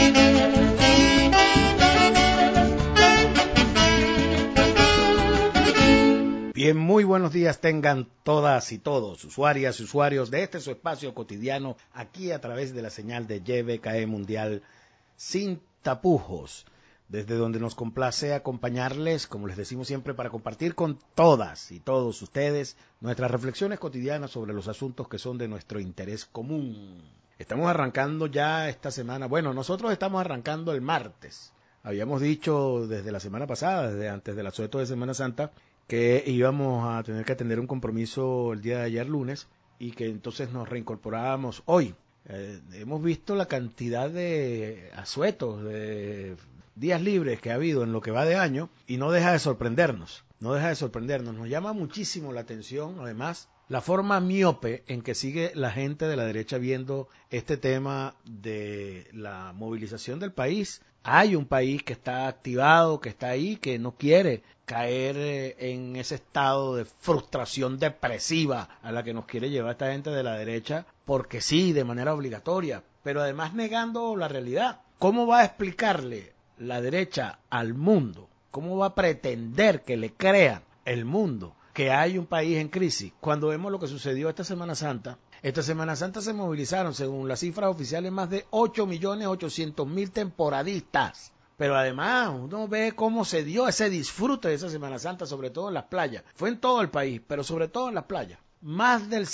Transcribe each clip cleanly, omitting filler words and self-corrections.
Bien, muy buenos días tengan todas y todos, usuarias y usuarios de este su espacio cotidiano, aquí a través de la señal de YBKE Mundial sin tapujos, desde donde nos complace acompañarles, como les decimos siempre, para compartir con todas y todos ustedes nuestras reflexiones cotidianas sobre los asuntos que son de nuestro interés común. Estamos arrancando ya esta semana, bueno, nosotros estamos arrancando el martes. Habíamos dicho desde la semana pasada, desde antes del asueto de Semana Santa, que íbamos a tener que atender un compromiso el día de ayer lunes y que entonces nos reincorporábamos hoy. Hemos visto la cantidad de asuetos, de días libres que ha habido en lo que va de año y no deja de sorprendernos, Nos llama muchísimo la atención, además, la forma miope en que sigue la gente de la derecha viendo este tema de la movilización del país. Hay un país que está activado, que está ahí, que no quiere caer en ese estado de frustración depresiva a la que nos quiere llevar esta gente de la derecha, porque sí, de manera obligatoria, pero además negando la realidad. ¿Cómo va a explicarle la derecha al mundo? ¿Cómo va a pretender que le crea el mundo que hay un país en crisis cuando vemos lo que sucedió esta Semana Santa? Esta Semana Santa se movilizaron, según las cifras oficiales, más de 8.800.000 temporadistas. Pero además uno ve cómo se dio ese disfrute de esa Semana Santa, sobre todo en las playas. Fue en todo el país, pero sobre todo en las playas. Más del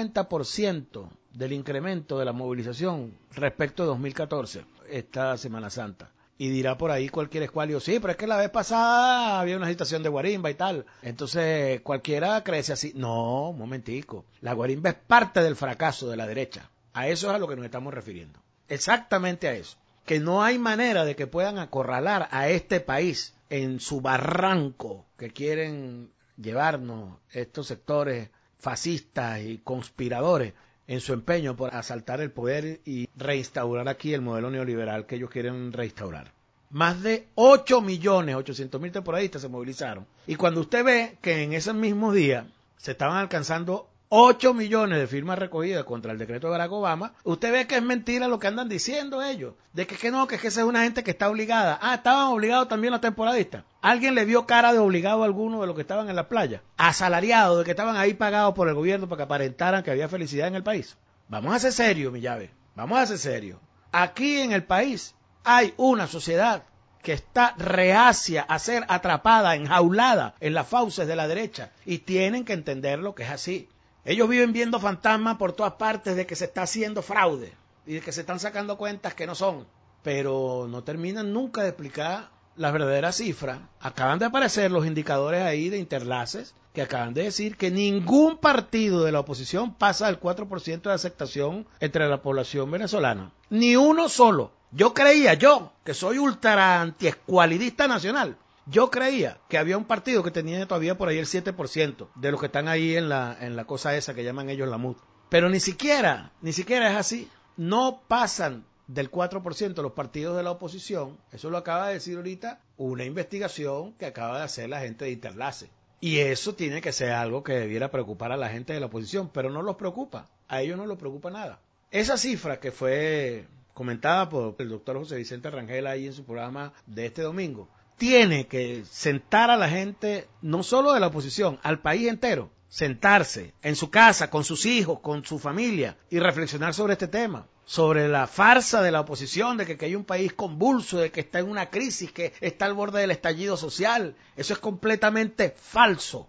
50% del incremento de la movilización respecto de 2014, esta Semana Santa. Y dirá por ahí cualquier escualio, sí, pero es que la vez pasada había una agitación de guarimba y tal. Entonces cualquiera crece así. No, un momentico. La guarimba es parte del fracaso de la derecha. A eso es a lo que nos estamos refiriendo. Exactamente a eso. Que no hay manera de que puedan acorralar a este país en su barranco que quieren llevarnos estos sectores fascistas y conspiradores en su empeño por asaltar el poder y reinstaurar aquí el modelo neoliberal que ellos quieren reinstaurar. Más de 8.800.000 temporadistas se movilizaron. Y cuando usted ve que en esos mismos días se estaban alcanzando 8 millones de firmas recogidas contra el decreto de Barack Obama, usted ve que es mentira lo que andan diciendo ellos, de que no, que esa es una gente que está obligada. Ah, estaban obligados también los temporadistas. ¿Alguien le vio cara de obligado a alguno de los que estaban en la playa? Asalariados, de que estaban ahí pagados por el gobierno para que aparentaran que había felicidad en el país. Vamos a ser serios, mi llave, vamos a ser serios. Aquí en el país hay una sociedad que está reacia a ser atrapada, enjaulada en las fauces de la derecha, y tienen que entender lo que es así. Ellos viven viendo fantasmas por todas partes de que se está haciendo fraude y de que se están sacando cuentas que no son, pero no terminan nunca de explicar las verdaderas cifras. Acaban de aparecer los indicadores ahí de Interlaces que acaban de decir que ningún partido de la oposición pasa el 4% de aceptación entre la población venezolana. Ni uno solo. Yo que soy ultra antiescualidista nacional, yo creía que había un partido que tenía todavía por ahí el 7% de los que están ahí en la cosa esa que llaman ellos la MUD. Pero ni siquiera es así. No pasan del 4% los partidos de la oposición. Eso lo acaba de decir ahorita una investigación que acaba de hacer la gente de Interlace. Y eso tiene que ser algo que debiera preocupar a la gente de la oposición, pero no los preocupa. A ellos no les preocupa nada. Esa cifra que fue comentada por el doctor José Vicente Rangel ahí en su programa de este domingo, tiene que sentar a la gente, no solo de la oposición, al país entero, sentarse en su casa, con sus hijos, con su familia, y reflexionar sobre este tema, sobre la farsa de la oposición, de que hay un país convulso, de que está en una crisis, que está al borde del estallido social. Eso es completamente falso,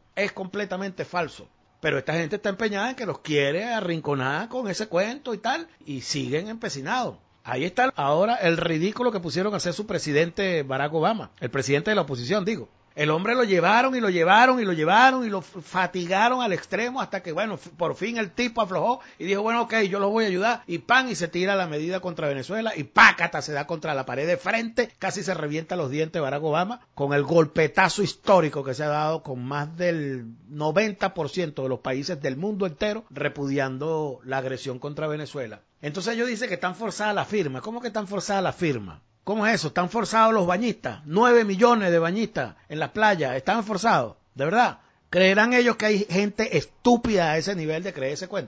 Pero esta gente está empeñada en que los quiere arrinconar con ese cuento y tal, y siguen empecinados. Ahí está ahora el ridículo que pusieron a hacer su presidente Barack Obama, el presidente de la oposición, digo. El hombre lo llevaron y lo fatigaron al extremo hasta que, bueno, por fin el tipo aflojó y dijo, bueno, ok, yo los voy a ayudar, y pan, y se tira la medida contra Venezuela, y pácata, se da contra la pared de frente, casi se revienta los dientes Barack Obama, con el golpetazo histórico que se ha dado con más del 90% de los países del mundo entero repudiando la agresión contra Venezuela. Entonces ellos dicen que están forzadas las firmas. ¿Cómo que están forzadas las firmas? ¿Cómo es eso? ¿Están forzados los bañistas? 9 millones de bañistas en las playas. ¿Están forzados? ¿De verdad? ¿Creerán ellos que hay gente estúpida a ese nivel de creer ese cuento?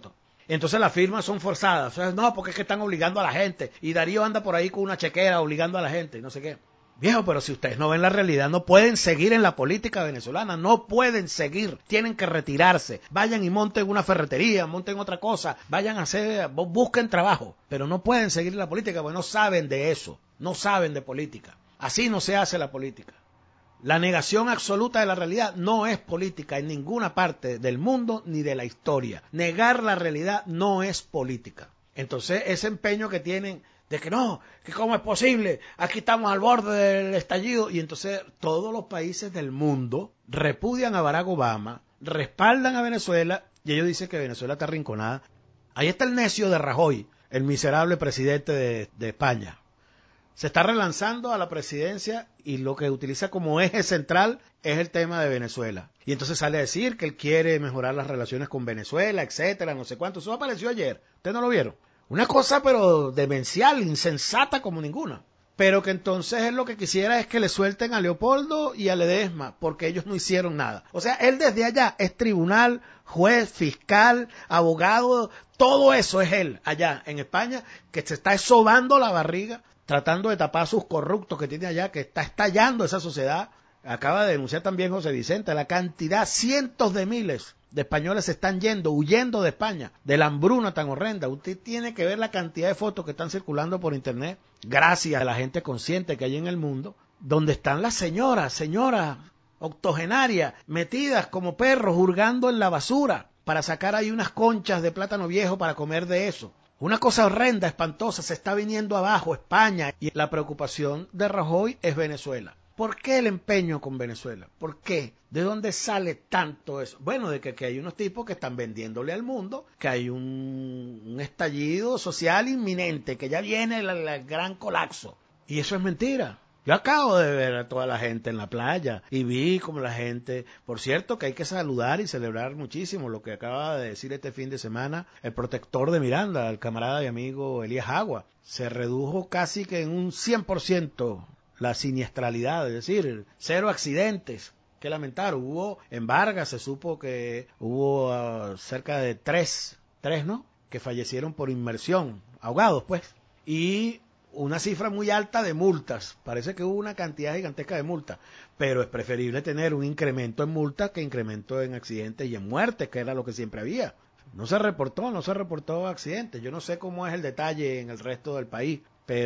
Entonces las firmas son forzadas. O sea, no, porque es que están obligando a la gente. Y Darío anda por ahí con una chequera obligando a la gente, no sé qué. Viejo, pero si ustedes no ven la realidad, no pueden seguir en la política venezolana, no pueden seguir, tienen que retirarse, vayan y monten una ferretería, monten otra cosa, vayan a hacer, busquen trabajo, pero no pueden seguir en la política porque no saben de eso, no saben de política. Así no se hace la política. La negación absoluta de la realidad no es política en ninguna parte del mundo ni de la historia. Negar la realidad no es política. Entonces, ese empeño que tienen de que no, que cómo es posible, aquí estamos al borde del estallido, y entonces todos los países del mundo repudian a Barack Obama, respaldan a Venezuela, y ellos dicen que Venezuela está arrinconada. Ahí está el necio de Rajoy, el miserable presidente de España. Se está relanzando a la presidencia y lo que utiliza como eje central es el tema de Venezuela. Y entonces sale a decir que él quiere mejorar las relaciones con Venezuela, etcétera, no sé cuánto. Eso apareció ayer. ¿Ustedes no lo vieron? Una cosa pero demencial, insensata como ninguna. Pero que entonces él lo que quisiera es que le suelten a Leopoldo y a Ledesma, porque ellos no hicieron nada. O sea, él desde allá es tribunal, juez, fiscal, abogado, todo eso es él allá en España, que se está sobando la barriga, tratando de tapar sus corruptos que tiene allá, que está estallando esa sociedad. Acaba de denunciar también José Vicente, la cantidad, cientos de miles de españoles se están yendo, huyendo de España, de la hambruna tan horrenda. Usted tiene que ver la cantidad de fotos que están circulando por internet, gracias a la gente consciente que hay en el mundo, donde están las señoras octogenarias, metidas como perros, hurgando en la basura, para sacar ahí unas conchas de plátano viejo para comer de eso. Una cosa horrenda, espantosa, se está viniendo abajo España, y la preocupación de Rajoy es Venezuela. ¿Por qué el empeño con Venezuela? ¿Por qué? ¿De dónde sale tanto eso? Bueno, de que hay unos tipos que están vendiéndole al mundo, que hay un estallido social inminente, que ya viene el gran colapso. Y eso es mentira. Yo acabo de ver a toda la gente en la playa y vi como la gente, por cierto que hay que saludar y celebrar muchísimo lo que acaba de decir este fin de semana el protector de Miranda, el camarada y amigo Elías Agua. Se redujo casi que en un 100% la siniestralidad, es decir, 0 accidentes que lamentar. Hubo en Vargas, se supo que hubo cerca de tres, ¿no?, que fallecieron por inmersión, ahogados pues, y una cifra muy alta de multas. Parece que hubo una cantidad gigantesca de multas, pero es preferible tener un incremento en multas que incremento en accidentes y en muertes, que era lo que siempre había. No se reportó accidentes. Yo no sé cómo es el detalle en el resto del país,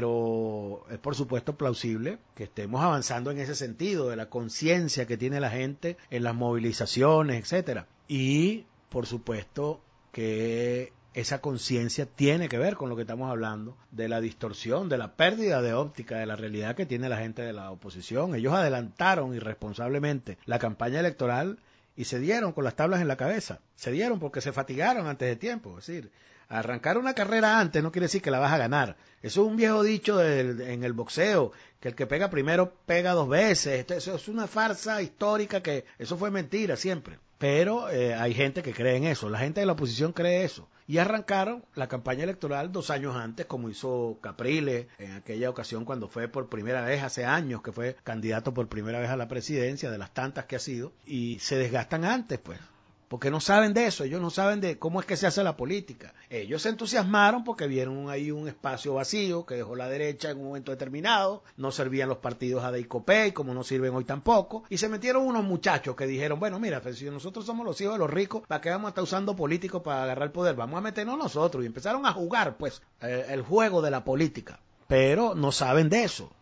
pero es por supuesto plausible que estemos avanzando en ese sentido, de la conciencia que tiene la gente en las movilizaciones, etcétera. Y por supuesto que esa conciencia tiene que ver con lo que estamos hablando, de la distorsión, de la pérdida de óptica de la realidad que tiene la gente de la oposición. Ellos adelantaron irresponsablemente la campaña electoral y se dieron con las tablas en la cabeza. Se dieron porque se fatigaron antes de tiempo. Es decir, arrancar una carrera antes no quiere decir que la vas a ganar. Eso es un viejo dicho en el boxeo, que el que pega primero pega 2 veces. Eso es una farsa histórica, que eso fue mentira siempre. Pero hay gente que cree en eso, la gente de la oposición cree eso. Y arrancaron la campaña electoral 2 años antes, como hizo Capriles en aquella ocasión cuando fue por primera vez, hace años que fue candidato por primera vez a la presidencia, de las tantas que ha sido, y se desgastan antes pues. Porque no saben de eso, ellos no saben de cómo es que se hace la política. Ellos se entusiasmaron porque vieron ahí un espacio vacío que dejó la derecha en un momento determinado, no servían los partidos a y como no sirven hoy tampoco, y se metieron unos muchachos que dijeron, bueno, mira, pues si nosotros somos los hijos de los ricos, ¿para qué vamos a estar usando políticos para agarrar el poder? Vamos a meternos nosotros, y empezaron a jugar, pues, el juego de la política. Pero no saben de eso,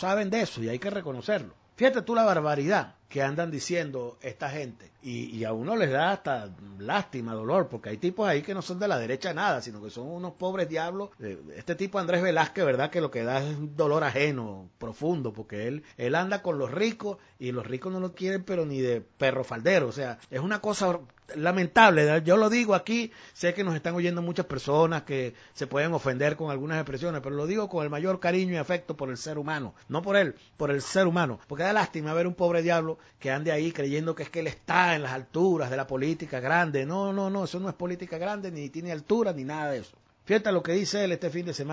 y hay que reconocerlo. Fíjate tú la barbaridad que andan diciendo esta gente, y a uno les da hasta lástima, dolor, porque hay tipos ahí que no son de la derecha nada, sino que son unos pobres diablos. Este tipo Andrés Velázquez, verdad que lo que da es un dolor ajeno, profundo, porque él anda con los ricos, y los ricos no lo quieren pero ni de perro faldero. O sea, es una cosa lamentable. Yo lo digo aquí, sé que nos están oyendo muchas personas que se pueden ofender con algunas expresiones, pero lo digo con el mayor cariño y afecto por el ser humano, no por él, por el ser humano, porque da lástima ver un pobre diablo que ande ahí creyendo que es que él está en las alturas de la política grande. No, eso no es política grande, ni tiene altura, ni nada de eso. Fíjate lo que dice él este fin de semana.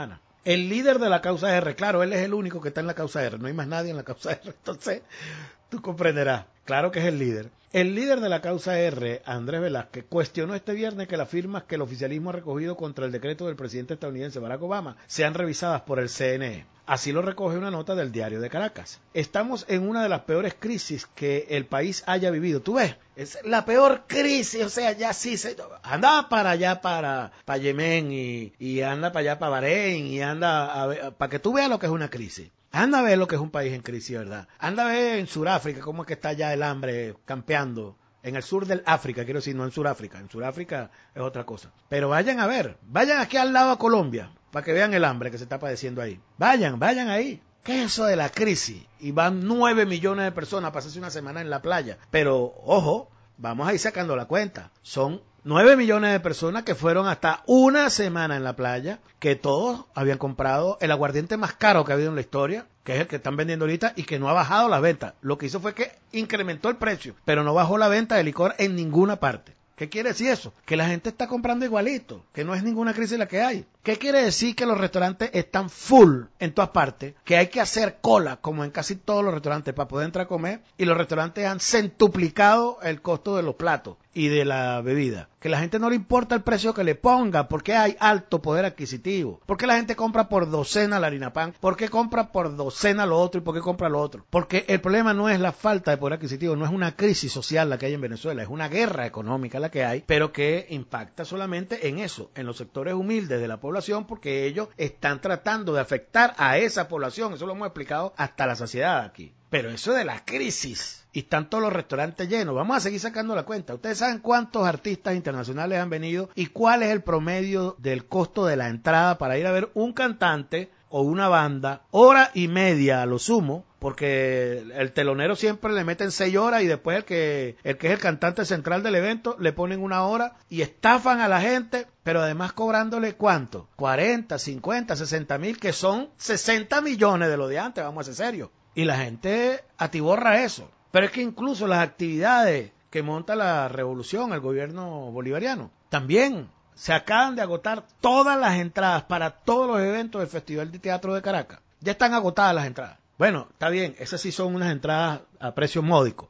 El líder de la causa R, claro, él es el único que está en la causa R, no hay más nadie en la causa R, entonces tú comprenderás, claro que es el líder. El líder de la causa R, Andrés Velázquez, cuestionó este viernes que las firmas que el oficialismo ha recogido contra el decreto del presidente estadounidense Barack Obama sean revisadas por el CNE. Así lo recoge una nota del Diario de Caracas. Estamos en una de las peores crisis que el país haya vivido. ¿Tú ves? Es la peor crisis, o sea, ya sí se... Anda para allá, para Yemen y anda para allá, para Bahrein y anda para que tú veas lo que es una crisis. Anda a ver lo que es un país en crisis, ¿verdad? Anda a ver en Sudáfrica cómo es que está ya el hambre campeando. En el sur del África, quiero decir, no en Sudáfrica. En Sudáfrica es otra cosa. Pero vayan a ver, vayan aquí al lado a Colombia, para que vean el hambre que se está padeciendo ahí. Vayan ahí. ¿Qué es eso de la crisis? Y van 9 millones de personas a pasarse una semana en la playa. Pero, ojo, vamos a ir sacando la cuenta. Son 9 millones de personas que fueron hasta una semana en la playa, que todos habían comprado el aguardiente más caro que ha habido en la historia, que es el que están vendiendo ahorita y que no ha bajado la venta. Lo que hizo fue que incrementó el precio, pero no bajó la venta de licor en ninguna parte. ¿Qué quiere decir eso? Que la gente está comprando igualito, que no es ninguna crisis la que hay. ¿Qué quiere decir? Que los restaurantes están full en todas partes, que hay que hacer cola, como en casi todos los restaurantes, para poder entrar a comer, y los restaurantes han centuplicado el costo de los platos y de la bebida. Que la gente no le importa el precio que le ponga, porque hay alto poder adquisitivo. ¿Por qué la gente compra por docena la harina pan? ¿Por qué compra por docena lo otro y por qué compra lo otro? Porque el problema no es la falta de poder adquisitivo, no es una crisis social la que hay en Venezuela, es una guerra económica la que hay, pero que impacta solamente en eso, en los sectores humildes de la población, porque ellos están tratando de afectar a esa población. Eso lo hemos explicado hasta la saciedad aquí. Pero eso de la crisis, y están todos los restaurantes llenos, vamos a seguir sacando la cuenta. Ustedes saben cuántos artistas internacionales han venido y cuál es el promedio del costo de la entrada para ir a ver un cantante o una banda, hora y media a lo sumo, porque el telonero siempre le meten 6 horas y después el que es el cantante central del evento le ponen 1 hora y estafan a la gente, pero además cobrándole ¿cuánto? 40, 50, 60 mil, que son 60 millones de lo de antes, vamos a ser serios. Y la gente atiborra eso. Pero es que incluso las actividades que monta la revolución, el gobierno bolivariano, también se acaban de agotar todas las entradas para todos los eventos del Festival de Teatro de Caracas. Ya están agotadas las entradas. Bueno, está bien, esas sí son unas entradas a precio módico,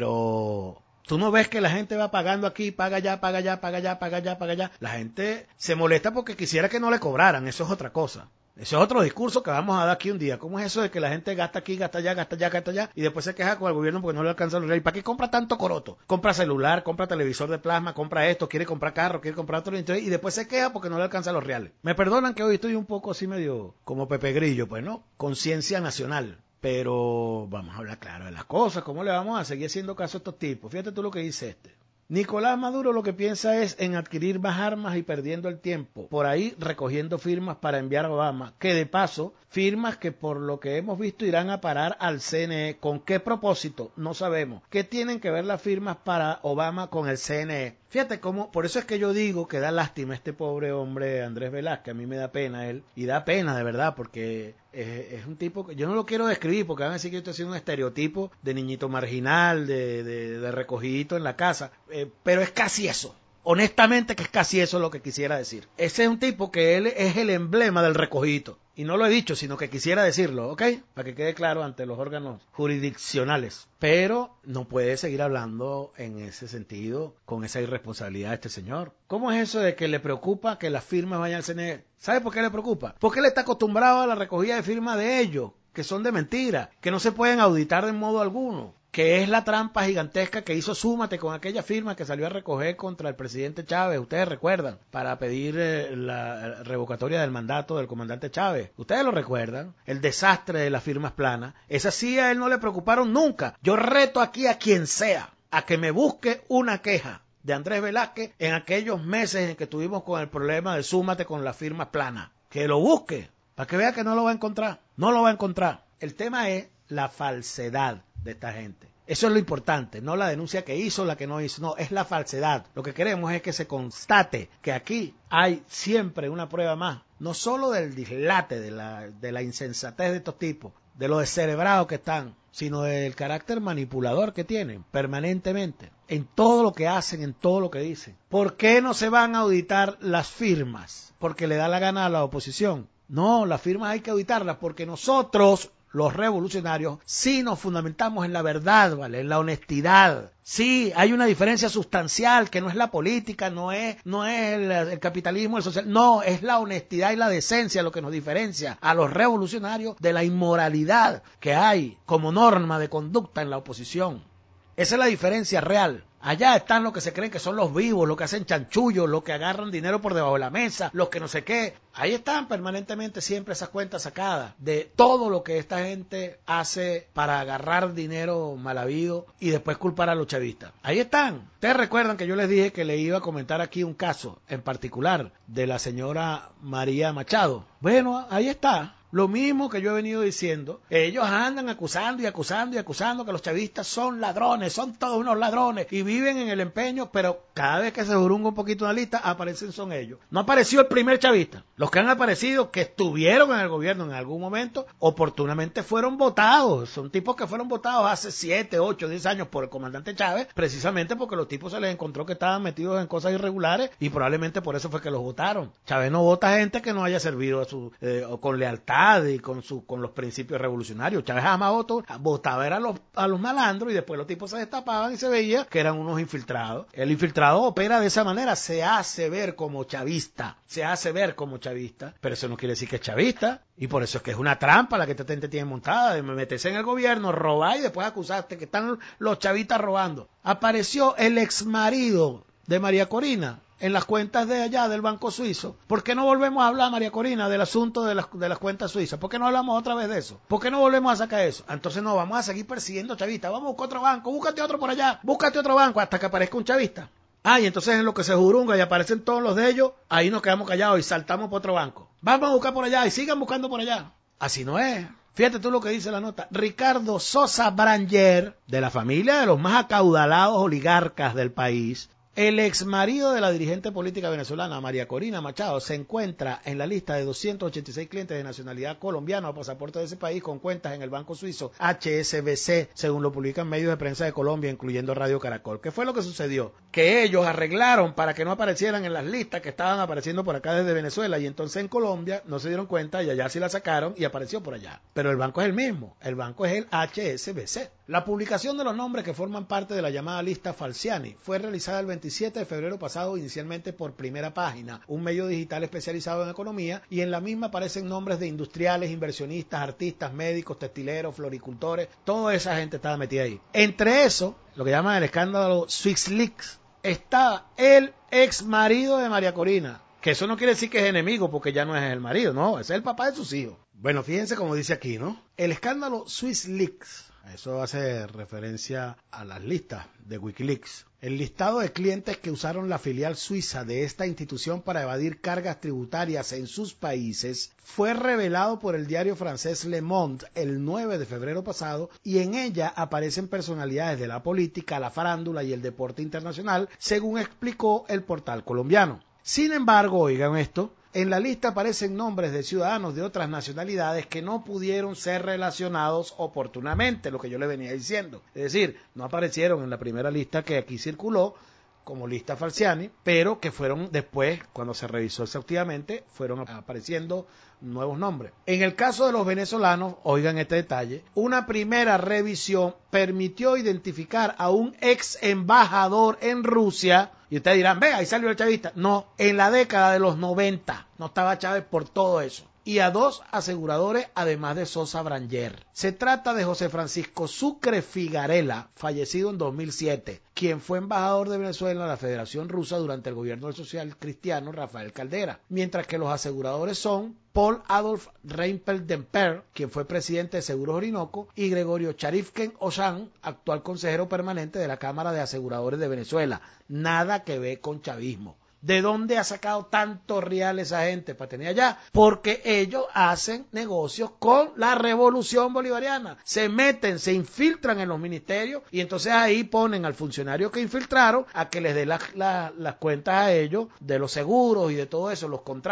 pero tú no ves que la gente va pagando aquí, paga allá, paga allá, paga allá, paga allá, paga allá. La gente se molesta porque quisiera que no le cobraran, eso es otra cosa. Ese es otro discurso que vamos a dar aquí un día. ¿Cómo es eso de que la gente gasta aquí, gasta allá, gasta allá, gasta allá y después se queja con el gobierno porque no le alcanza los reales? ¿Para qué compra tanto coroto? Compra celular, compra televisor de plasma, compra esto, quiere comprar carro, quiere comprar otro y después se queja porque no le alcanza los reales. Me perdonan que hoy estoy un poco así medio como Pepe Grillo, pues no, conciencia nacional. Pero vamos a hablar claro de las cosas. ¿Cómo le vamos a seguir haciendo caso a estos tipos? Fíjate tú lo que dice este. Nicolás Maduro lo que piensa es en adquirir más armas y perdiendo el tiempo, por ahí recogiendo firmas para enviar a Obama, que de paso, firmas que por lo que hemos visto irán a parar al CNE. ¿Con qué propósito? No sabemos. ¿Qué tienen que ver las firmas para Obama con el CNE? Fíjate cómo, por eso es que yo digo que da lástima este pobre hombre Andrés Velázquez, a mí me da pena él, y da pena de verdad, porque es un tipo que yo no lo quiero describir, porque van a decir que yo estoy haciendo un estereotipo de niñito marginal, de recogidito en la casa, pero es casi eso. Honestamente que es casi eso lo que quisiera decir. Ese es un tipo que él es el emblema del recogidito. Y no lo he dicho, sino que quisiera decirlo, ¿ok? Para que quede claro ante los órganos jurisdiccionales. Pero no puede seguir hablando en ese sentido, con esa irresponsabilidad de este señor. ¿Cómo es eso de que le preocupa que las firmas vayan al CNE? ¿Sabe por qué le preocupa? Porque él está acostumbrado a la recogida de firmas de ellos, que son de mentira, que no se pueden auditar de modo alguno, que es la trampa gigantesca que hizo Súmate con aquella firma que salió a recoger contra el presidente Chávez, ustedes recuerdan, para pedir la revocatoria del mandato del comandante Chávez. Ustedes lo recuerdan, el desastre de las firmas planas. Esas sí a él no le preocuparon nunca. Yo reto aquí a quien sea a que me busque una queja de Andrés Velázquez en aquellos meses en que tuvimos con el problema de Súmate con las firmas planas. Que lo busque, para que vea que no lo va a encontrar. No lo va a encontrar. El tema es la falsedad de esta gente. Eso es lo importante, no la denuncia que hizo, la que no hizo, no, es la falsedad. Lo que queremos es que se constate que aquí hay siempre una prueba más, no solo del dislate, de la insensatez de estos tipos, de lo descerebrados que están, sino del carácter manipulador que tienen permanentemente, en todo lo que hacen, en todo lo que dicen. ¿Por qué no se van a auditar las firmas? Porque le da la gana a la oposición. No, las firmas hay que auditarlas porque nosotros, los revolucionarios, sí nos fundamentamos en la verdad, ¿vale? En la honestidad. Sí, hay una diferencia sustancial que no es la política, no es el capitalismo, el social, no, es la honestidad y la decencia lo que nos diferencia a los revolucionarios de la inmoralidad que hay como norma de conducta en la oposición. Esa es la diferencia real. Allá están los que se creen que son los vivos, los que hacen chanchullos, los que agarran dinero por debajo de la mesa, los que no sé qué. Ahí están permanentemente siempre esas cuentas sacadas de todo lo que esta gente hace para agarrar dinero mal habido y después culpar a los chavistas. Ahí están. Ustedes recuerdan que yo les dije que le iba a comentar aquí un caso en particular de la señora María Machado. Bueno, ahí está. Lo mismo que yo he venido diciendo, ellos andan acusando que los chavistas son ladrones, son todos unos ladrones y viven en el empeño, pero cada vez que se jurunga un poquito una lista, aparecen son ellos. No apareció el primer chavista. Los que han aparecido, que estuvieron en el gobierno en algún momento, oportunamente fueron votados. Son tipos que fueron votados hace 7, 8, 10 años por el comandante Chávez, precisamente porque los tipos se les encontró que estaban metidos en cosas irregulares y probablemente por eso fue que los votaron. Chávez no vota gente que no haya servido a su, con lealtad y con los principios revolucionarios. Chávez jamás votaba era a los malandros y después los tipos se destapaban y se veía que eran unos infiltrados. El infiltrado opera de esa manera, se hace ver como chavista, pero eso no quiere decir que es chavista y por eso es que es una trampa la que esta gente tiene montada de meterse en el gobierno, robar y después acusarte que están los chavistas robando. Apareció el exmarido de María Corina en las cuentas de allá del Banco Suizo. ¿Por qué no volvemos a hablar, María Corina, del asunto de las cuentas suizas? ¿Por qué no hablamos otra vez de eso? ¿Por qué no volvemos a sacar eso? Entonces no, vamos a seguir persiguiendo chavistas. Vamos a buscar otro banco, búscate otro por allá, búscate otro banco hasta que aparezca un chavista. Y entonces en lo que se jurunga y aparecen todos los de ellos, ahí nos quedamos callados y saltamos por otro banco. Vamos a buscar por allá y sigan buscando por allá. Así no es. Fíjate tú lo que dice la nota. Ricardo Sosa Branger, de la familia de los más acaudalados oligarcas del país, el exmarido de la dirigente política venezolana María Corina Machado, se encuentra en la lista de 286 clientes de nacionalidad colombiana o pasaporte de ese país con cuentas en el banco suizo HSBC, según lo publican medios de prensa de Colombia, incluyendo Radio Caracol. ¿Qué fue lo que sucedió? Que ellos arreglaron para que no aparecieran en las listas que estaban apareciendo por acá desde Venezuela y entonces en Colombia no se dieron cuenta y allá sí la sacaron y apareció por allá. Pero el banco es el mismo, el banco es el HSBC. La publicación de los nombres que forman parte de la llamada lista Falciani fue realizada el 27 de febrero pasado, inicialmente por Primera Página, un medio digital especializado en economía, y en la misma aparecen nombres de industriales, inversionistas, artistas, médicos, textileros, floricultores, toda esa gente estaba metida ahí. Entre eso, lo que llaman el escándalo SwissLeaks, está el ex marido de María Corina, que eso no quiere decir que es enemigo porque ya no es el marido, no, ese es el papá de sus hijos. Bueno, fíjense como dice aquí, ¿no? El escándalo SwissLeaks, eso hace referencia a las listas de Wikileaks. El listado de clientes que usaron la filial suiza de esta institución para evadir cargas tributarias en sus países fue revelado por el diario francés Le Monde el 9 de febrero pasado y en ella aparecen personalidades de la política, la farándula y el deporte internacional, según explicó el portal colombiano. Sin embargo, oigan esto, en la lista aparecen nombres de ciudadanos de otras nacionalidades que no pudieron ser relacionados oportunamente, lo que yo le venía diciendo. Es decir, no aparecieron en la primera lista que aquí circuló como lista Falciani, pero que fueron después, cuando se revisó exhaustivamente, fueron apareciendo nuevos nombres. En el caso de los venezolanos, oigan este detalle, una primera revisión permitió identificar a un ex embajador en Rusia. Y ustedes dirán, ve, ahí salió el chavista. No, en la década de los 90 no estaba Chávez por todo eso. Y a 2 aseguradores, además de Sosa Branger. Se trata de José Francisco Sucre Figarela, fallecido en 2007, quien fue embajador de Venezuela en la Federación Rusa durante el gobierno del social cristiano Rafael Caldera, mientras que los aseguradores son Paul Adolf Rempel-Demper, quien fue presidente de Seguros Orinoco, y Gregorio Charifken Osan, actual consejero permanente de la Cámara de Aseguradores de Venezuela. Nada que ver con chavismo. ¿De dónde ha sacado tanto real esa gente para tener allá? Porque ellos hacen negocios con la revolución bolivariana. Se meten, se infiltran en los ministerios y entonces ahí ponen al funcionario que infiltraron a que les dé las cuentas a ellos de los seguros y de todo eso, los contratos.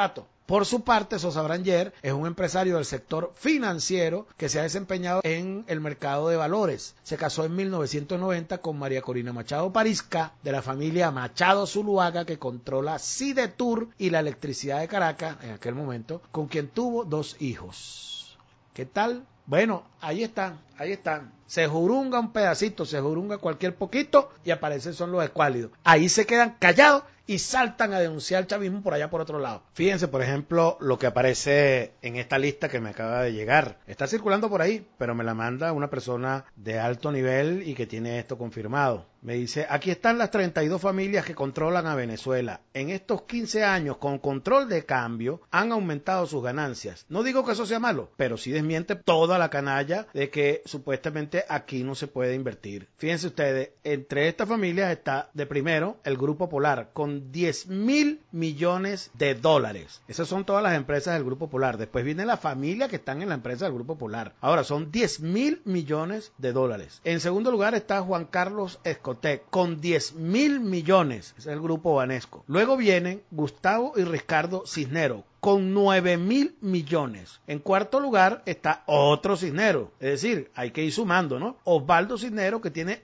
Por su parte, Sosa Branger es un empresario del sector financiero que se ha desempeñado en el mercado de valores. Se casó en 1990 con María Corina Machado Parisca, de la familia Machado Zuluaga, que controla Sidetur y la electricidad de Caracas en aquel momento, con quien tuvo 2 hijos. ¿Qué tal? Bueno, ahí están. Se jurunga un pedacito, se jurunga cualquier poquito y aparecen son los escuálidos. Ahí se quedan callados y saltan a denunciar el chavismo por allá por otro lado. Fíjense, por ejemplo, lo que aparece en esta lista que me acaba de llegar. Está circulando por ahí, pero me la manda una persona de alto nivel y que tiene esto confirmado. Me dice, aquí están las 32 familias que controlan a Venezuela. En estos 15 años, con control de cambio, han aumentado sus ganancias. No digo que eso sea malo, pero sí desmiente toda la canalla de que supuestamente aquí no se puede invertir. Fíjense ustedes, entre estas familias está de primero el Grupo Polar, con 10.000 millones de dólares. Esas son todas las empresas del Grupo Polar. Después viene la familia que están en la empresa del Grupo Polar. Ahora son 10.000 millones de dólares. En segundo lugar está Juan Carlos Escotec, con 10.000 millones. Ese es el Grupo Banesco. Luego vienen Gustavo y Ricardo Cisneros, con 9.000 millones. En cuarto lugar está otro Cisneros, es decir, hay que ir sumando, ¿no? Osvaldo Cisneros, que tiene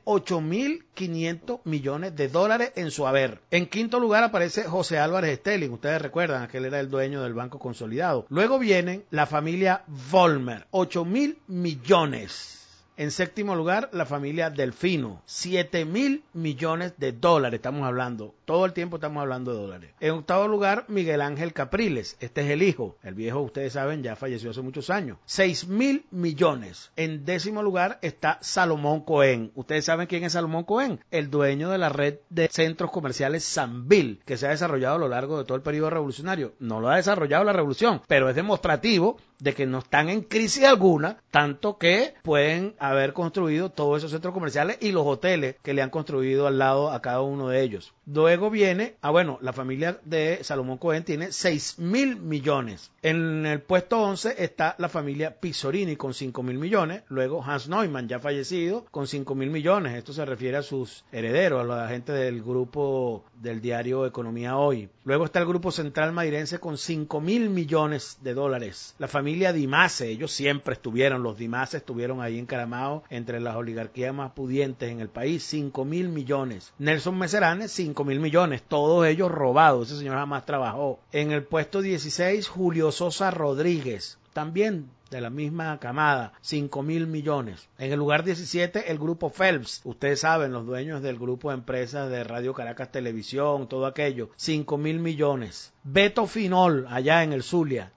8.500 millones de dólares en su haber. En quinto lugar aparece José Álvarez Stelling, ustedes recuerdan, aquel era el dueño del Banco Consolidado. Luego vienen la familia Vollmer, 8.000 millones. En séptimo lugar, la familia Delfino, 7.000 millones de dólares, estamos hablando, todo el tiempo estamos hablando de dólares. En octavo lugar, Miguel Ángel Capriles, este es el hijo, el viejo, ustedes saben, ya falleció hace muchos años, 6.000 millones. En décimo lugar está Salomón Cohen, ustedes saben quién es Salomón Cohen, el dueño de la red de centros comerciales Sambil, que se ha desarrollado a lo largo de todo el periodo revolucionario. No lo ha desarrollado la revolución, pero es demostrativo de que no están en crisis alguna, tanto que pueden haber construido todos esos centros comerciales y los hoteles que le han construido al lado a cada uno de ellos. Luego viene, la familia de Salomón Cohen tiene 6.000 millones. En el puesto 11 está la familia Pizzorini con 5.000 millones. Luego Hans Neumann, ya fallecido, con 5.000 millones. Esto se refiere a sus herederos, a la gente del grupo del diario Economía Hoy. Luego está el Grupo Central Mairense con 5.000 millones de dólares. La familia Dimase, ellos siempre estuvieron, los Dimase estuvieron ahí encaramados entre las oligarquías más pudientes en el país, 5.000 millones. Nelson Meseranes, 5.000 millones, todos ellos robados, ese señor jamás trabajó. En el puesto 16, Julio Sosa Rodríguez, también de la misma camada, 5.000 millones. En el lugar 17, el Grupo Phelps, ustedes saben, los dueños del grupo de empresas de Radio Caracas Televisión, todo aquello, 5.000 millones. Beto Finol, allá en el Zulia,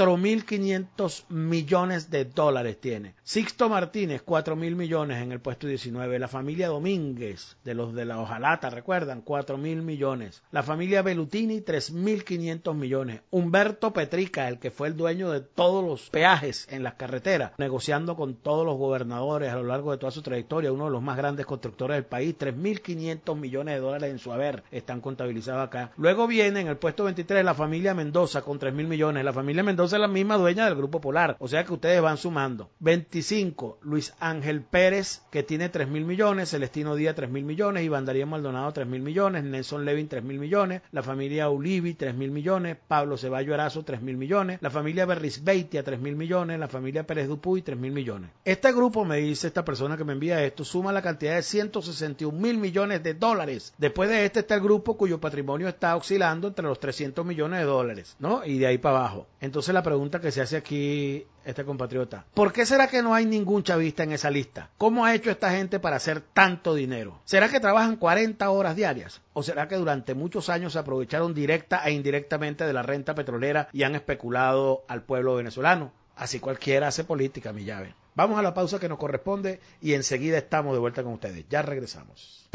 4.500 millones de dólares tiene. Sixto Martínez, 4.000 millones en el puesto 19. La familia Domínguez, de los de la Hojalata, ¿recuerdan? 4.000 millones. La familia Bellutini, 3.500 millones. Humberto Petrica, el que fue el dueño de todos los peajes en las carreteras, negociando con todos los gobernadores a lo largo de toda su trayectoria, uno de los más grandes constructores del país, 3.500 millones de dólares en su haber, están contabilizados acá. Luego viene en el puesto 23 la familia Mendoza con 3.000 millones, la familia Mendoza es la misma dueña del Grupo Polar, o sea que ustedes van sumando. 25, Luis Ángel Pérez, que tiene 3.000 millones, Celestino Díaz 3.000 millones, Iván Darío Maldonado 3.000 millones, Nelson Levin 3.000 millones, la familia Ulivi 3.000 millones, Pablo Ceballo Arazo 3.000 millones, la familia Berrizbeitia 3.000 millones, la familia Pérez Dupuy 3.000 millones. Este grupo, me dice esta persona que me envía esto, suma la cantidad de 161.000 millones de dólares. Después de este está el grupo cuyo patrimonio está oscilando entre los 300 millones de dólares, ¿no? Y de ahí para abajo. Entonces la pregunta que se hace aquí este compatriota, ¿por qué será que no hay ningún chavista en esa lista? ¿Cómo ha hecho esta gente para hacer tanto dinero? ¿Será que trabajan 40 horas diarias? ¿O será que durante muchos años se aprovecharon directa e indirectamente de la renta petrolera y han especulado al pueblo venezolano? Así cualquiera hace política, mi llave. Vamos a la pausa que nos corresponde y enseguida estamos de vuelta con ustedes. Ya regresamos.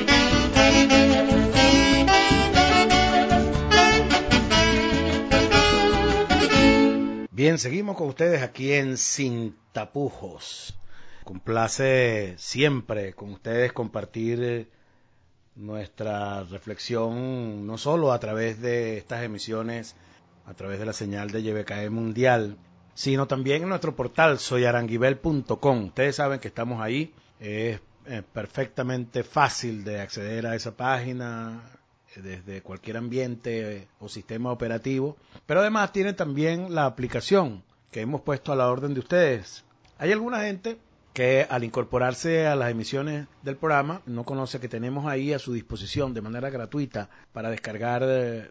Bien, seguimos con ustedes aquí en Sin Tapujos. Complace siempre con ustedes compartir nuestra reflexión, no solo a través de estas emisiones, a través de la señal de YBKE Mundial, sino también en nuestro portal soyaranguibel.com. Ustedes saben que estamos ahí, es perfectamente fácil de acceder a esa página, desde cualquier ambiente o sistema operativo, pero además tiene también la aplicación que hemos puesto a la orden de ustedes. Hay alguna gente que al incorporarse a las emisiones del programa no conoce que tenemos ahí a su disposición de manera gratuita para descargar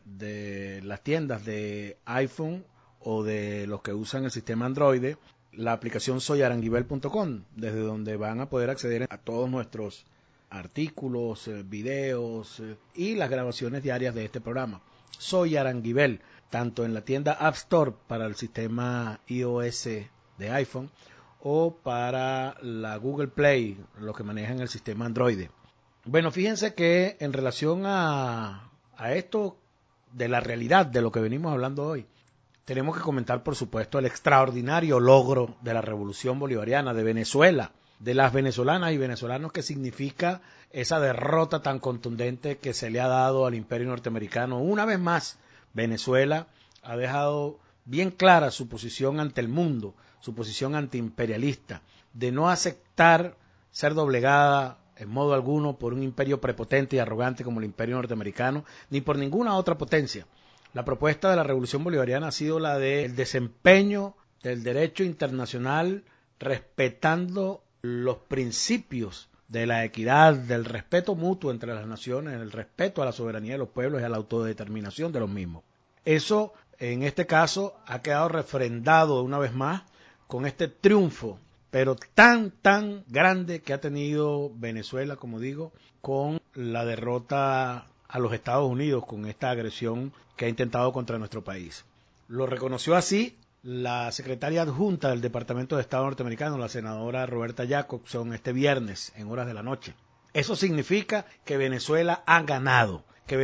de las tiendas de iPhone o de los que usan el sistema Android la aplicación soyaranguibel.com, desde donde van a poder acceder a todos nuestros artículos, videos y las grabaciones diarias de este programa. Soy Aranguibel, tanto en la tienda App Store para el sistema iOS de iPhone o para la Google Play, los que manejan el sistema Android. Bueno, fíjense que en relación a esto de la realidad de lo que venimos hablando hoy, tenemos que comentar, por supuesto, el extraordinario logro de la Revolución Bolivariana de Venezuela, de las venezolanas y venezolanos, que significa esa derrota tan contundente que se le ha dado al imperio norteamericano. Una vez más, Venezuela ha dejado bien clara su posición ante el mundo, su posición antiimperialista, de no aceptar ser doblegada en modo alguno por un imperio prepotente y arrogante como el imperio norteamericano, ni por ninguna otra potencia. La propuesta de la Revolución Bolivariana ha sido la del desempeño del derecho internacional respetando los principios de la equidad, del respeto mutuo entre las naciones, el respeto a la soberanía de los pueblos y a la autodeterminación de los mismos. Eso, en este caso, ha quedado refrendado una vez más con este triunfo, pero tan grande que ha tenido Venezuela, como digo, con la derrota a los Estados Unidos, con esta agresión que ha intentado contra nuestro país. Lo reconoció así la secretaria adjunta del Departamento de Estado norteamericano, la senadora Roberta Jacobson, este viernes en horas de la noche. Eso significa que Venezuela ha ganado,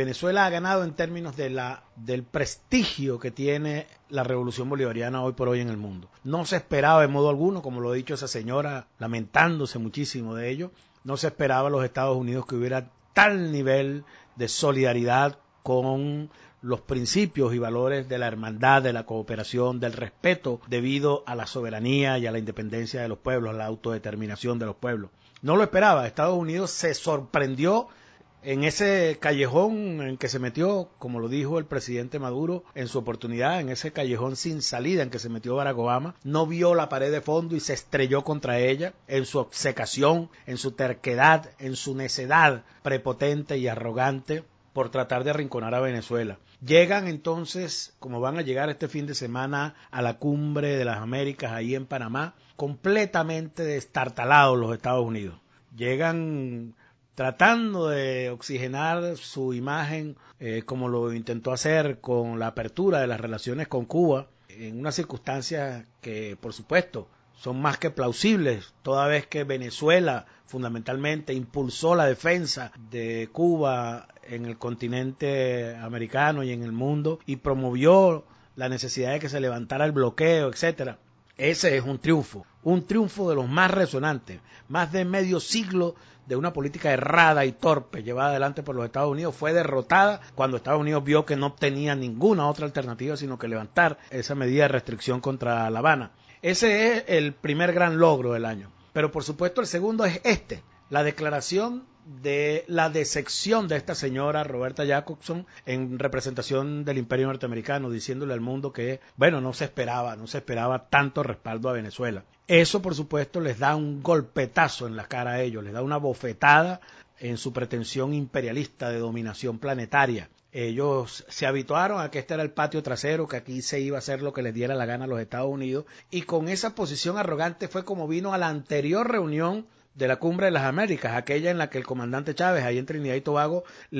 en términos del prestigio que tiene la Revolución Bolivariana hoy por hoy en el mundo. No se esperaba de modo alguno, como lo ha dicho esa señora, lamentándose muchísimo de ello, no se esperaba a los Estados Unidos que hubiera tal nivel de solidaridad con los principios y valores de la hermandad, de la cooperación, del respeto debido a la soberanía y a la independencia de los pueblos, a la autodeterminación de los pueblos. No lo esperaba. Estados Unidos se sorprendió en ese callejón en que se metió, como lo dijo el presidente Maduro en su oportunidad, en ese callejón sin salida en que se metió Barack Obama. No vio la pared de fondo y se estrelló contra ella en su obcecación, en su terquedad, en su necedad prepotente y arrogante por tratar de arrinconar a Venezuela. Llegan entonces, como van a llegar este fin de semana, a la cumbre de las Américas ahí en Panamá, completamente destartalados los Estados Unidos. Llegan tratando de oxigenar su imagen, como lo intentó hacer con la apertura de las relaciones con Cuba, en unas circunstancias que, por supuesto, son más que plausibles, toda vez que Venezuela fundamentalmente impulsó la defensa de Cuba en el continente americano y en el mundo y promovió la necesidad de que se levantara el bloqueo, etcétera. Ese es un triunfo de los más resonantes. Más de medio siglo de una política errada y torpe llevada adelante por los Estados Unidos fue derrotada cuando Estados Unidos vio que no tenía ninguna otra alternativa sino que levantar esa medida de restricción contra La Habana. Ese es el primer gran logro del año. Pero por supuesto el segundo es la declaración de la decepción de esta señora Roberta Jacobson en representación del imperio norteamericano, diciéndole al mundo que, bueno, no se esperaba tanto respaldo a Venezuela. Eso, por supuesto, les da un golpetazo en la cara a ellos, les da una bofetada en su pretensión imperialista de dominación planetaria. Ellos se habituaron a que este era el patio trasero, que aquí se iba a hacer lo que les diera la gana a los Estados Unidos, y con esa posición arrogante fue como vino a la anterior reunión de la Cumbre de las Américas, aquella en la que el comandante Chávez, ahí en Trinidad y Tobago,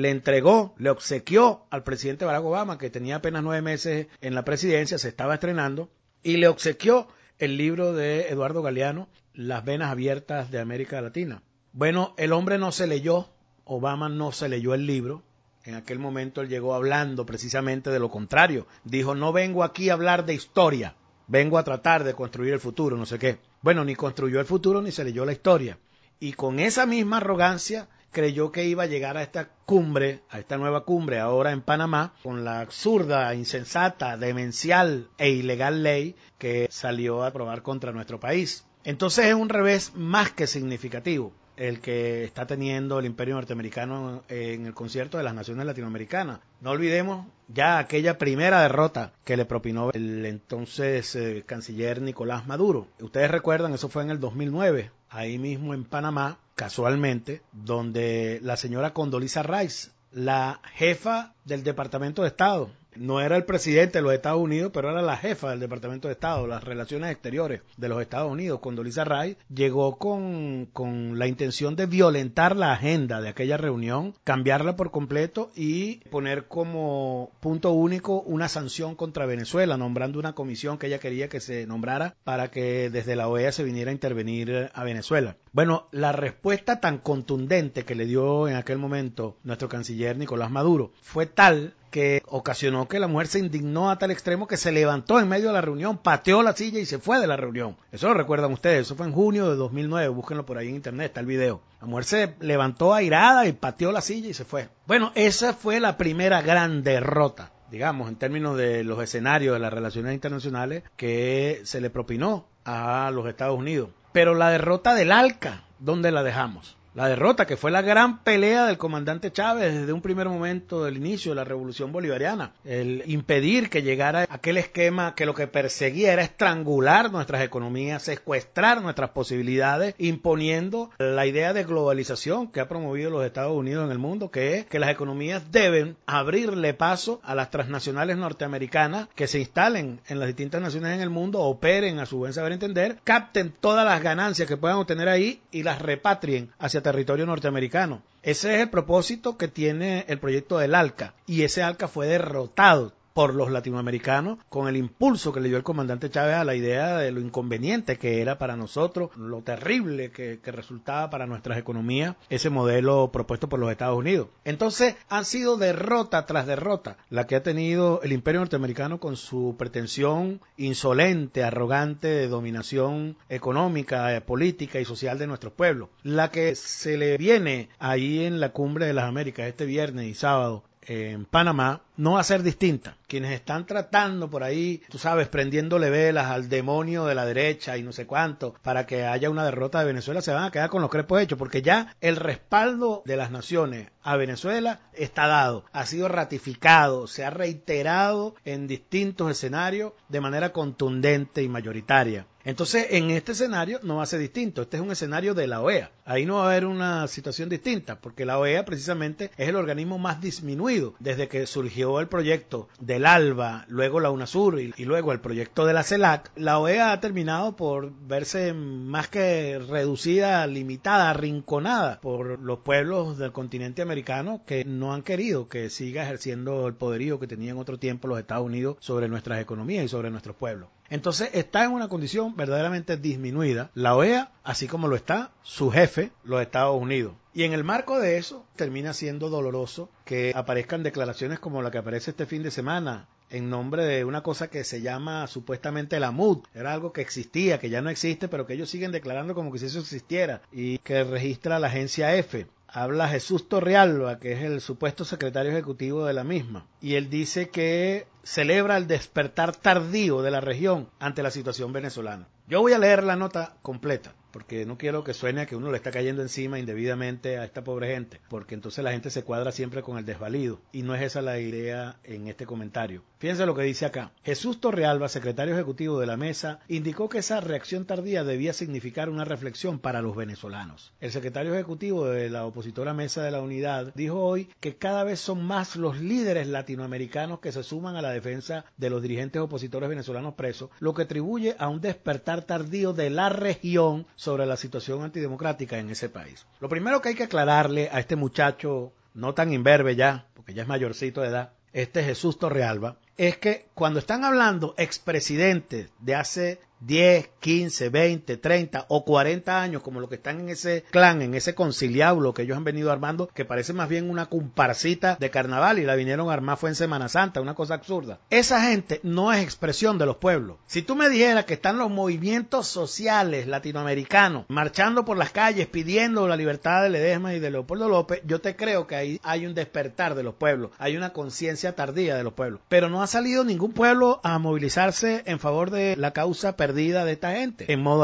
le obsequió al presidente Barack Obama, que tenía apenas 9 meses en la presidencia, se estaba estrenando, y le obsequió el libro de Eduardo Galeano, Las venas abiertas de América Latina. Bueno, el hombre no se leyó, Obama no se leyó el libro. En aquel momento él llegó hablando precisamente de lo contrario. Dijo, no vengo aquí a hablar de historia, vengo a tratar de construir el futuro, no sé qué. Bueno, ni construyó el futuro ni se leyó la historia. Y con esa misma arrogancia creyó que iba a llegar a esta cumbre, a esta nueva cumbre ahora en Panamá, con la absurda, insensata, demencial e ilegal ley que salió a aprobar contra nuestro país. Entonces es un revés más que significativo. el que está teniendo el imperio norteamericano en el concierto de las naciones latinoamericanas. No olvidemos ya aquella primera derrota que le propinó el entonces canciller Nicolás Maduro. Ustedes recuerdan, eso fue en el 2009, ahí mismo en Panamá, casualmente, donde la señora Condoleezza Rice, la jefa del Departamento de Estado, no era el presidente de los Estados Unidos, pero era la jefa del Departamento de Estado, las relaciones exteriores de los Estados Unidos, Condoleezza Rice, llegó con la intención de violentar la agenda de aquella reunión, cambiarla por completo y poner como punto único una sanción contra Venezuela, nombrando una comisión que ella quería que se nombrara para que desde la OEA se viniera a intervenir a Venezuela. Bueno, la respuesta tan contundente que le dio en aquel momento nuestro canciller Nicolás Maduro fue tal que ocasionó que la mujer se indignó a tal extremo que se levantó en medio de la reunión, pateó la silla y se fue de la reunión. Eso lo recuerdan ustedes, eso fue en junio de 2009, búsquenlo por ahí en internet, está el video. La mujer se levantó airada y pateó la silla y se fue. Bueno, esa fue la primera gran derrota, digamos, en términos de los escenarios de las relaciones internacionales que se le propinó a los Estados Unidos. Pero la derrota del ALCA, ¿dónde la dejamos? La derrota, que fue la gran pelea del comandante Chávez desde un primer momento del inicio de la revolución bolivariana, el impedir que llegara aquel esquema que lo que perseguía era estrangular nuestras economías, secuestrar nuestras posibilidades, imponiendo la idea de globalización que ha promovido los Estados Unidos en el mundo, que es que las economías deben abrirle paso a las transnacionales norteamericanas que se instalen en las distintas naciones en el mundo, operen a su buen saber entender, capten todas las ganancias que puedan obtener ahí y las repatrien hacia territorio norteamericano. Ese es el propósito que tiene el proyecto del ALCA, y ese ALCA fue derrotado por los latinoamericanos con el impulso que le dio el comandante Chávez a la idea de lo inconveniente que era para nosotros, lo terrible que resultaba para nuestras economías ese modelo propuesto por los Estados Unidos. Entonces han sido derrota tras derrota la que ha tenido el imperio norteamericano con su pretensión insolente, arrogante de dominación económica, política y social de nuestros pueblos. La que se le viene ahí en la Cumbre de las Américas este viernes y sábado en Panamá no va a ser distinta. Quienes están tratando por ahí, tú sabes, prendiéndole velas al demonio de la derecha y no sé cuánto, para que haya una derrota de Venezuela, se van a quedar con los crepos hechos, porque ya el respaldo de las naciones a Venezuela está dado, ha sido ratificado, se ha reiterado en distintos escenarios de manera contundente y mayoritaria. Entonces, en este escenario no va a ser distinto. Este es un escenario de la OEA. Ahí no va a haber una situación distinta, porque la OEA precisamente es el organismo más disminuido. Desde que surgió el proyecto del ALBA, luego la UNASUR y luego el proyecto de la CELAC, la OEA ha terminado por verse más que reducida, limitada, arrinconada por los pueblos del continente americano que no han querido que siga ejerciendo el poderío que tenía en otro tiempo los Estados Unidos sobre nuestras economías y sobre nuestros pueblos. Entonces está en una condición verdaderamente disminuida la OEA, así como lo está su jefe, los Estados Unidos. Y en el marco de eso termina siendo doloroso que aparezcan declaraciones como la que aparece este fin de semana en nombre de una cosa que se llama supuestamente la MUD. Era algo que existía, que ya no existe, pero que ellos siguen declarando como que si eso existiera y que registra la agencia EFE. Habla Jesús Torrealba, que es el supuesto secretario ejecutivo de la misma, y él dice que celebra el despertar tardío de la región ante la situación venezolana. Yo voy a leer la nota completa, porque no quiero que suene a que uno le está cayendo encima indebidamente a esta pobre gente, porque entonces la gente se cuadra siempre con el desvalido, y no es esa la idea en este comentario. Fíjense lo que dice acá. Jesús Torrealba, secretario ejecutivo de la mesa, indicó que esa reacción tardía debía significar una reflexión para los venezolanos. El secretario ejecutivo de la opositora Mesa de la Unidad dijo hoy que cada vez son más los líderes latinoamericanos que se suman a la defensa de los dirigentes opositores venezolanos presos, lo que atribuye a un despertar tardío de la región sobre la situación antidemocrática en ese país. Lo primero que hay que aclararle a este muchacho, no tan imberbe ya, porque ya es mayorcito de edad, este Jesús Torrealba, es que cuando están hablando expresidentes de hace 10, 15, 20, 30 o 40 años, como los que están en ese clan, en ese conciliábulo que ellos han venido armando, que parece más bien una comparsita de carnaval, y la vinieron a armar fue en Semana Santa, una cosa absurda. Esa gente no es expresión de los pueblos. Si tú me dijeras que están los movimientos sociales latinoamericanos marchando por las calles pidiendo la libertad de Ledesma y de Leopoldo López, yo te creo que ahí hay un despertar de los pueblos, hay una conciencia tardía de los pueblos, pero no ha salido ningún pueblo a movilizarse en favor de la causa perdida de esta gente, en modo alguno.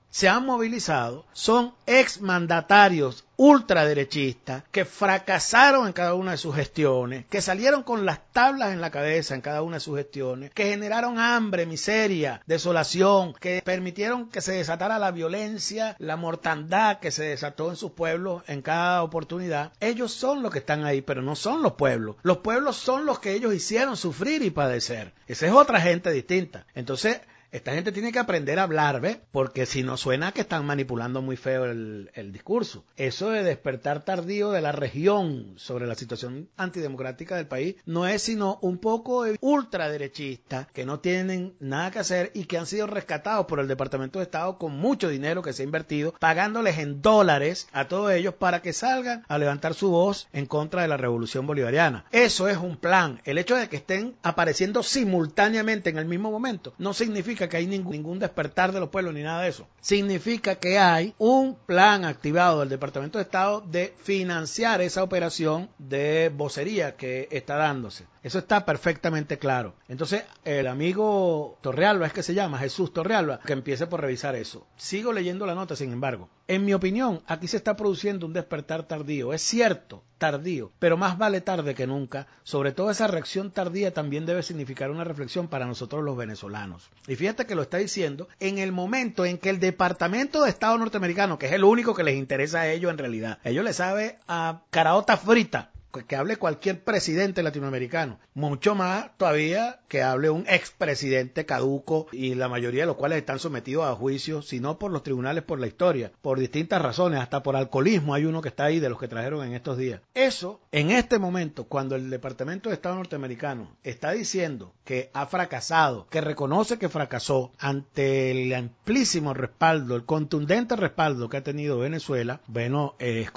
se han movilizado son exmandatarios ultraderechistas que fracasaron en cada una de sus gestiones, que salieron con las tablas en la cabeza en cada una de sus gestiones, que generaron hambre, miseria, desolación, que permitieron que se desatara la violencia, la mortandad que se desató en sus pueblos en cada oportunidad. Ellos son los que están ahí, pero no son los pueblos. Los pueblos son los que ellos hicieron sufrir y padecer. Esa es otra gente distinta. Entonces, esta gente tiene que aprender a hablar, ¿ves? Porque si no suena que están manipulando muy feo el discurso. Eso de despertar tardío de la región sobre la situación antidemocrática del país no es sino un poco ultraderechistas que no tienen nada que hacer y que han sido rescatados por el Departamento de Estado con mucho dinero que se ha invertido, pagándoles en dólares a todos ellos para que salgan a levantar su voz en contra de la revolución bolivariana. Eso es un plan. El hecho de que estén apareciendo simultáneamente en el mismo momento no significa que hay ningún despertar de los pueblos ni nada de eso. Significa que hay un plan activado del Departamento de Estado de financiar esa operación de vocería que está dándose. Eso está perfectamente claro. Entonces, el amigo Torrealba, es que se llama Jesús Torrealba, que empiece por revisar eso. Sigo leyendo la nota, sin embargo. En mi opinión, aquí se está produciendo un despertar tardío. Es cierto, tardío, pero más vale tarde que nunca. Sobre todo esa reacción tardía también debe significar una reflexión para nosotros los venezolanos. Y fíjate que lo está diciendo en el momento en que el Departamento de Estado norteamericano, que es el único que les interesa a ellos en realidad, ellos les sabe a caraota frita que hable cualquier presidente latinoamericano, mucho más todavía que hable un expresidente caduco y la mayoría de los cuales están sometidos a juicio, si no por los tribunales, por la historia, por distintas razones, hasta por alcoholismo hay uno que está ahí de los que trajeron en estos días. Eso, en este momento, cuando el Departamento de Estado norteamericano está diciendo que ha fracasado, que reconoce que fracasó ante el amplísimo respaldo, el contundente respaldo que ha tenido Venezuela, bueno, es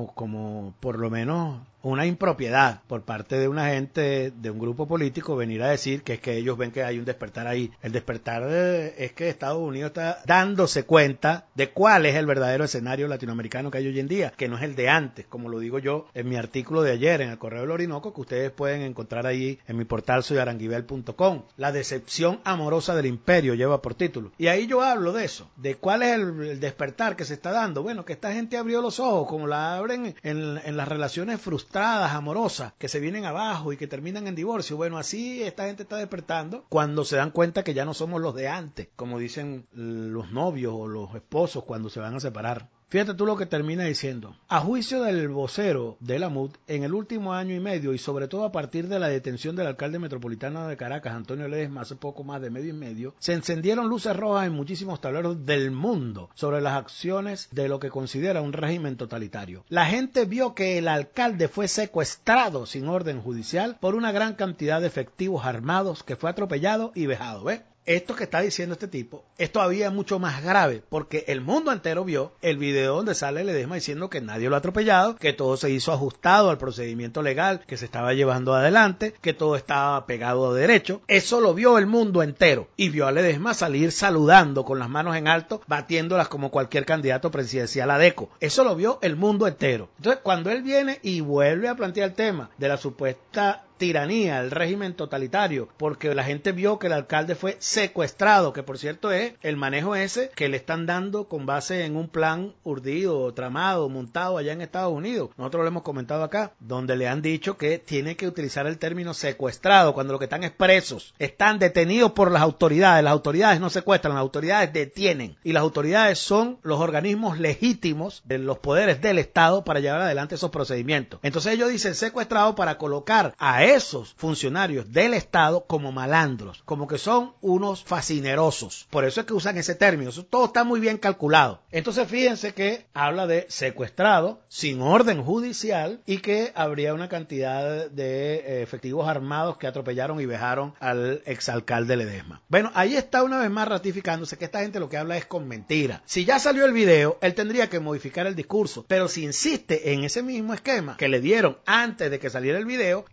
como por lo menos una impropiedad por parte de una gente de un grupo político venir a decir que es que ellos ven que hay un despertar ahí. El despertar es que Estados Unidos está dándose cuenta de cuál es el verdadero escenario latinoamericano que hay hoy en día, que no es el de antes, como lo digo yo en mi artículo de ayer en el Correo del Orinoco, que ustedes pueden encontrar ahí en mi portal soyaranguibel.com. La decepción amorosa del imperio lleva por título. Y ahí yo hablo de eso, de cuál es el despertar que se está dando. Bueno, que esta gente abrió los ojos, como la abren en las relaciones frustradas, amorosas, que se vienen abajo y que terminan en divorcio. Bueno, así esta gente está despertando cuando se dan cuenta que ya no somos los de antes, como dicen los novios o los esposos cuando se van a separar. Fíjate tú lo que termina diciendo. A juicio del vocero de la MUD, en el último año y medio y sobre todo a partir de la detención del alcalde metropolitano de Caracas, Antonio Ledesma, hace poco más de medio y medio, se encendieron luces rojas en muchísimos tableros del mundo sobre las acciones de lo que considera un régimen totalitario. La gente vio que el alcalde fue secuestrado sin orden judicial por una gran cantidad de efectivos armados que fue atropellado y vejado, ¿ves? Esto que está diciendo este tipo es todavía mucho más grave porque el mundo entero vio el video donde sale Ledesma diciendo que nadie lo ha atropellado, que todo se hizo ajustado al procedimiento legal que se estaba llevando adelante, que todo estaba pegado a derecho. Eso lo vio el mundo entero y vio a Ledesma salir saludando con las manos en alto, batiéndolas como cualquier candidato presidencial adeco. Eso lo vio el mundo entero. Entonces, cuando él viene y vuelve a plantear el tema de la supuesta tiranía, el régimen totalitario, porque la gente vio que el alcalde fue secuestrado, que por cierto es el manejo ese que le están dando con base en un plan urdido, tramado, montado allá en Estados Unidos. Nosotros lo hemos comentado acá, donde le han dicho que tiene que utilizar el término secuestrado, cuando lo que están es presos, están detenidos por las autoridades no secuestran, las autoridades detienen, y las autoridades son los organismos legítimos de los poderes del Estado para llevar adelante esos procedimientos. Entonces ellos dicen secuestrado para colocar a esos funcionarios del Estado como malandros, como que son unos fascinerosos. Por eso es que usan ese término. Eso todo está muy bien calculado. Entonces fíjense que habla de secuestrado sin orden judicial y que habría una cantidad de efectivos armados que atropellaron y vejaron al exalcalde Ledesma. Bueno, ahí está una vez más ratificándose que esta gente lo que habla es con mentira. Si ya salió el video, él tendría que modificar el discurso, pero si insiste en ese mismo esquema que le dieron antes de que saliera el video, quiere decir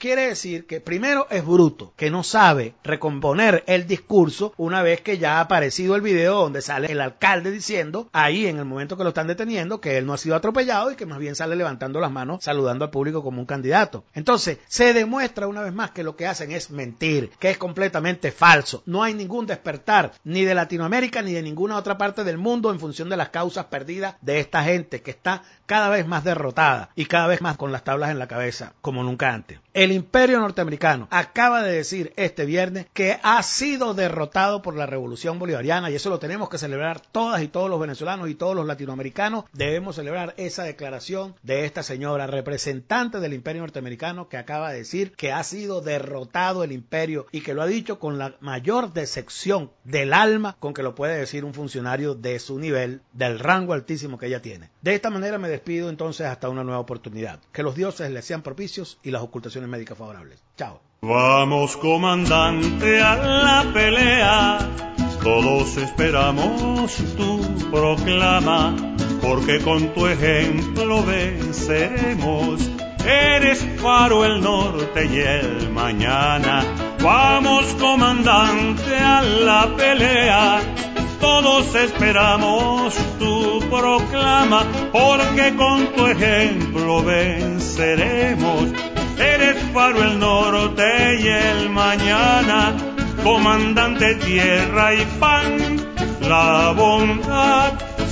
decir que primero es bruto, que no sabe recomponer el discurso una vez que ya ha aparecido el video donde sale el alcalde diciendo, ahí en el momento que lo están deteniendo, que él no ha sido atropellado y que más bien sale levantando las manos, saludando al público como un candidato. Entonces, se demuestra una vez más que lo que hacen es mentir, que es completamente falso. No hay ningún despertar, ni de Latinoamérica, ni de ninguna otra parte del mundo en función de las causas perdidas de esta gente que está cada vez más derrotada y cada vez más con las tablas en la cabeza, como nunca antes. El imperio norteamericano acaba de decir este viernes que ha sido derrotado por la revolución bolivariana, y eso lo tenemos que celebrar todas y todos los venezolanos y todos los latinoamericanos. Debemos celebrar esa declaración de esta señora representante del imperio norteamericano, que acaba de decir que ha sido derrotado el imperio, y que lo ha dicho con la mayor decepción del alma con que lo puede decir un funcionario de su nivel, del rango altísimo que ella tiene. De esta manera me despido entonces hasta una nueva oportunidad. Que los dioses les sean propicios y las ocultaciones médicas favorables. Chao. Vamos, comandante, a la pelea. Todos esperamos tu proclama, porque con tu ejemplo venceremos. Eres faro el norte y el mañana. Vamos, comandante, a la pelea. Todos esperamos tu proclama, porque con tu ejemplo venceremos. Eres faro el norte y el mañana, comandante tierra y pan, la bondad,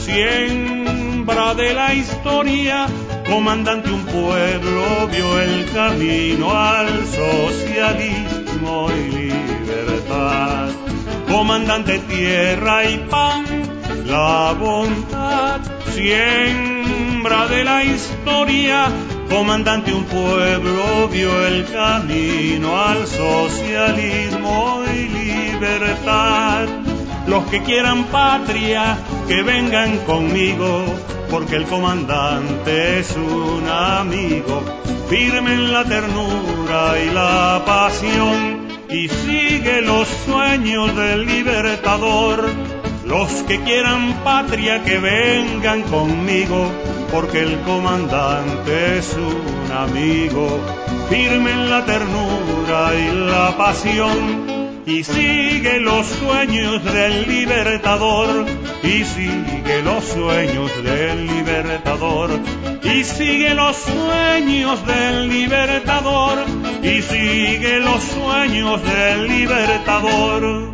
siembra de la historia, comandante un pueblo vio el camino al socialismo y libertad. Comandante tierra y pan, la bondad, siembra de la historia, comandante un pueblo vio el camino al socialismo y libertad. Los que quieran patria, que vengan conmigo, porque el comandante es un amigo, firme en la ternura y la pasión, y sigue los sueños del libertador. Los que quieran patria, que vengan conmigo, porque el comandante es un amigo, firme en la ternura y la pasión, y sigue los sueños del libertador, y sigue los sueños del libertador, y sigue los sueños del libertador, y sigue los sueños del libertador.